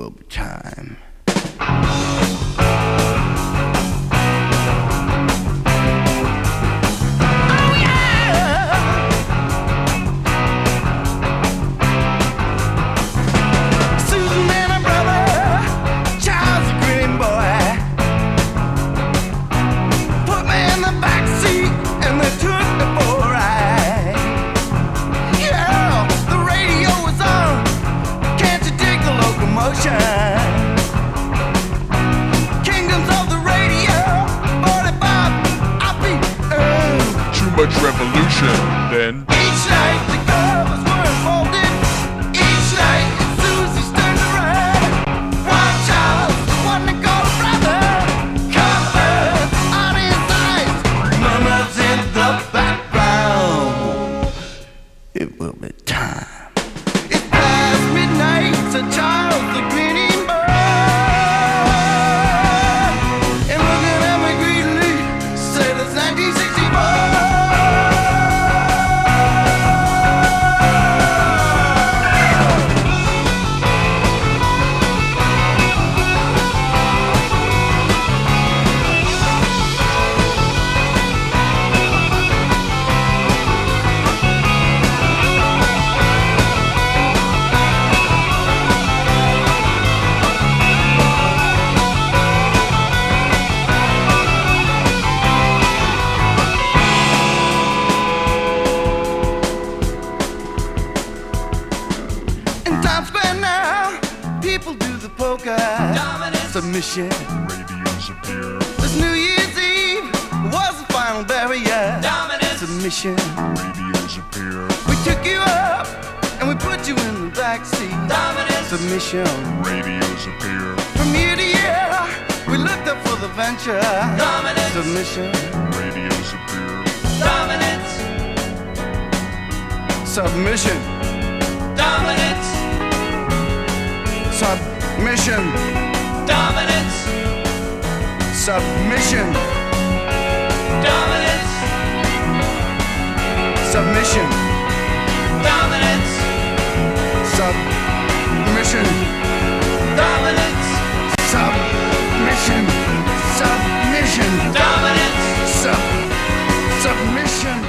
will be time. Much revolution then. Each night the covers were unfolded. Each night Susie's turned around. One child's the one that got a brother. Covered on his eyes. Mama's in the background. It will be time. It's past midnight, so Charles the grinning bird. And looking at me greedily, said it's 1964. Submission. Radios appear. This New Year's Eve was the final barrier. Dominance. Submission. Radios appear. We took you up and we put you in the backseat. Dominance. Submission. Radios appear. From year to year, we looked up for the venture. Dominance. Submission. Radios appear. Dominance. Submission. Dominance. Submission. Dominance. Submission. Dominance. Submission. Dominance. Submission. Dominance. Submission. Submission. Dominance. Submission.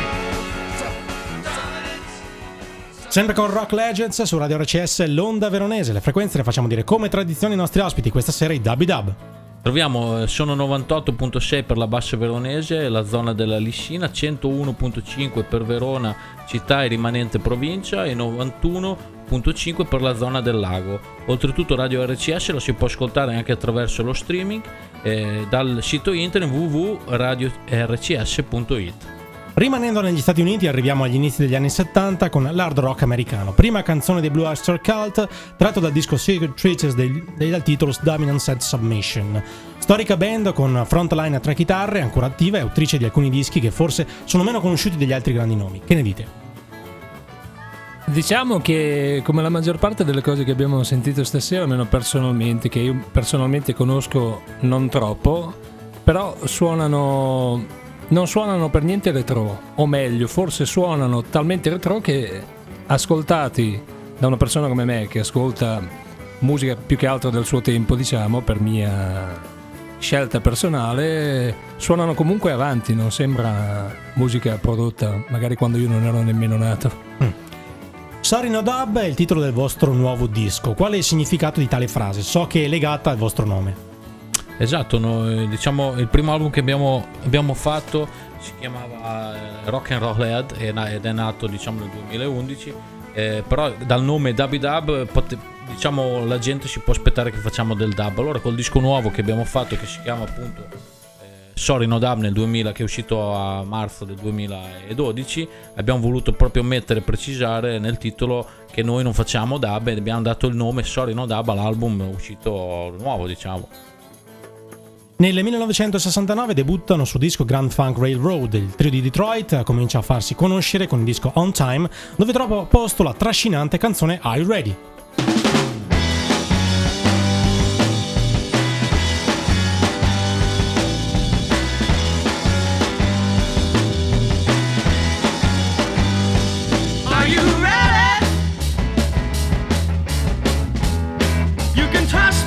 Sempre con Rock Legends su Radio RCS, l'onda veronese. Le frequenze le facciamo dire come tradizione ai nostri ospiti. Questa sera i Dubby Dub. Troviamo sono 98.6 per la bassa veronese, la zona della Liscina, 101.5 per Verona città e rimanente provincia e 91.5 per la zona del lago. Oltretutto Radio RCS lo si può ascoltare anche attraverso lo streaming dal sito internet www.radiorcs.it. Rimanendo negli Stati Uniti arriviamo agli inizi degli anni 70 con l'hard rock americano, prima canzone dei Blue Oyster Cult tratto dal disco Secret Treatise dal titolo Dominance and Submission. Storica band con frontline a 3 chitarre, ancora attiva e autrice di alcuni dischi che forse sono meno conosciuti degli altri grandi nomi. Che ne dite? Diciamo che come la maggior parte delle cose che abbiamo sentito stasera, almeno personalmente, che io personalmente conosco non troppo, però non suonano per niente retro, o meglio, forse suonano talmente retro che ascoltati da una persona come me che ascolta musica più che altro del suo tempo, diciamo, per mia scelta personale, suonano comunque avanti, non sembra musica prodotta magari quando io non ero nemmeno nato. Sorry No Dub è il titolo del vostro nuovo disco. Qual è il significato di tale frase? So che è legata al vostro nome. Esatto, diciamo il primo album che abbiamo fatto si chiamava Rock and Roll Head ed è nato diciamo nel 2011, però dal nome Dubby Dub diciamo la gente si può aspettare che facciamo del dub. Allora col disco nuovo che abbiamo fatto, che si chiama appunto Sorry No Dub nel 2000, che è uscito a marzo del 2012, abbiamo voluto proprio precisare nel titolo che noi non facciamo dub e abbiamo dato il nome Sorry No Dub all'album uscito nuovo, diciamo. Nel 1969 debuttano sul disco Grand Funk Railroad. Il trio di Detroit comincia a farsi conoscere con il disco On Time, dove trova posto la trascinante canzone Are You Ready? Are you ready? You can trust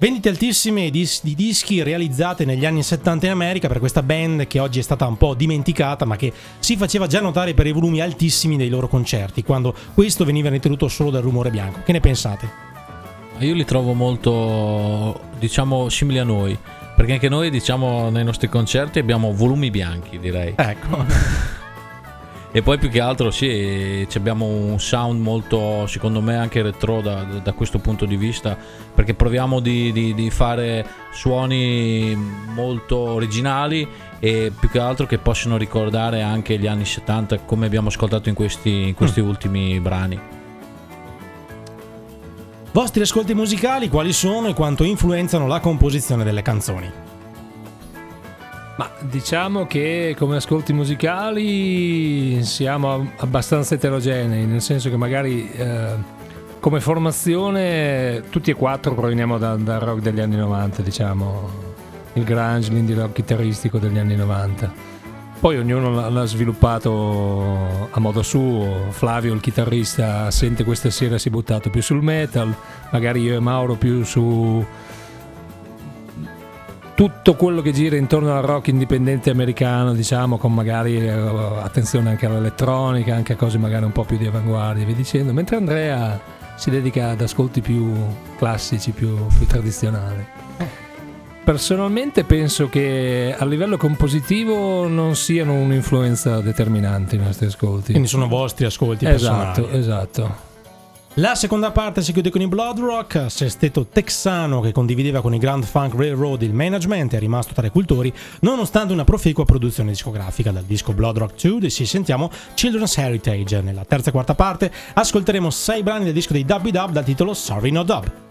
Vendite altissime di dischi realizzate negli anni 70 in America per questa band che oggi è stata un po' dimenticata, ma che si faceva già notare per i volumi altissimi dei loro concerti, quando questo veniva ritenuto solo dal rumore bianco. Che ne pensate? Io li trovo molto, diciamo, simili a noi, perché anche noi, diciamo, nei nostri concerti abbiamo volumi bianchi, direi. Ecco. E poi più che altro sì, abbiamo un sound molto, secondo me, anche retro da questo punto di vista, perché proviamo di fare suoni molto originali e più che altro che possono ricordare anche gli anni 70, come abbiamo ascoltato in questi ultimi brani. Vostri ascolti musicali quali sono e quanto influenzano la composizione delle canzoni? Ma diciamo che come ascolti musicali siamo abbastanza eterogenei, nel senso che magari come formazione tutti e quattro proveniamo dal rock degli anni 90, diciamo, il grunge, l'indie rock chitarristico degli anni 90. Poi ognuno l'ha sviluppato a modo suo. Flavio, il chitarrista, sente questa sera si è buttato più sul metal, magari io e Mauro più su tutto quello che gira intorno al rock indipendente americano, diciamo, con magari attenzione anche all'elettronica, anche a cose magari un po' più di avanguardia, vi dicendo, mentre Andrea si dedica ad ascolti più classici, più tradizionali. Personalmente penso che a livello compositivo non siano un'influenza determinante i nostri ascolti. Quindi sono vostri ascolti personali. Esatto. La seconda parte si chiude con i Blood Rock, sesteto texano che condivideva con i Grand Funk Railroad il management e è rimasto tra i cultori nonostante una proficua produzione discografica. Dal disco Blood Rock 2 ci sentiamo Children's Heritage. Nella terza e quarta parte ascolteremo 6 brani del disco dei Dub Dub dal titolo Sorry No Dub.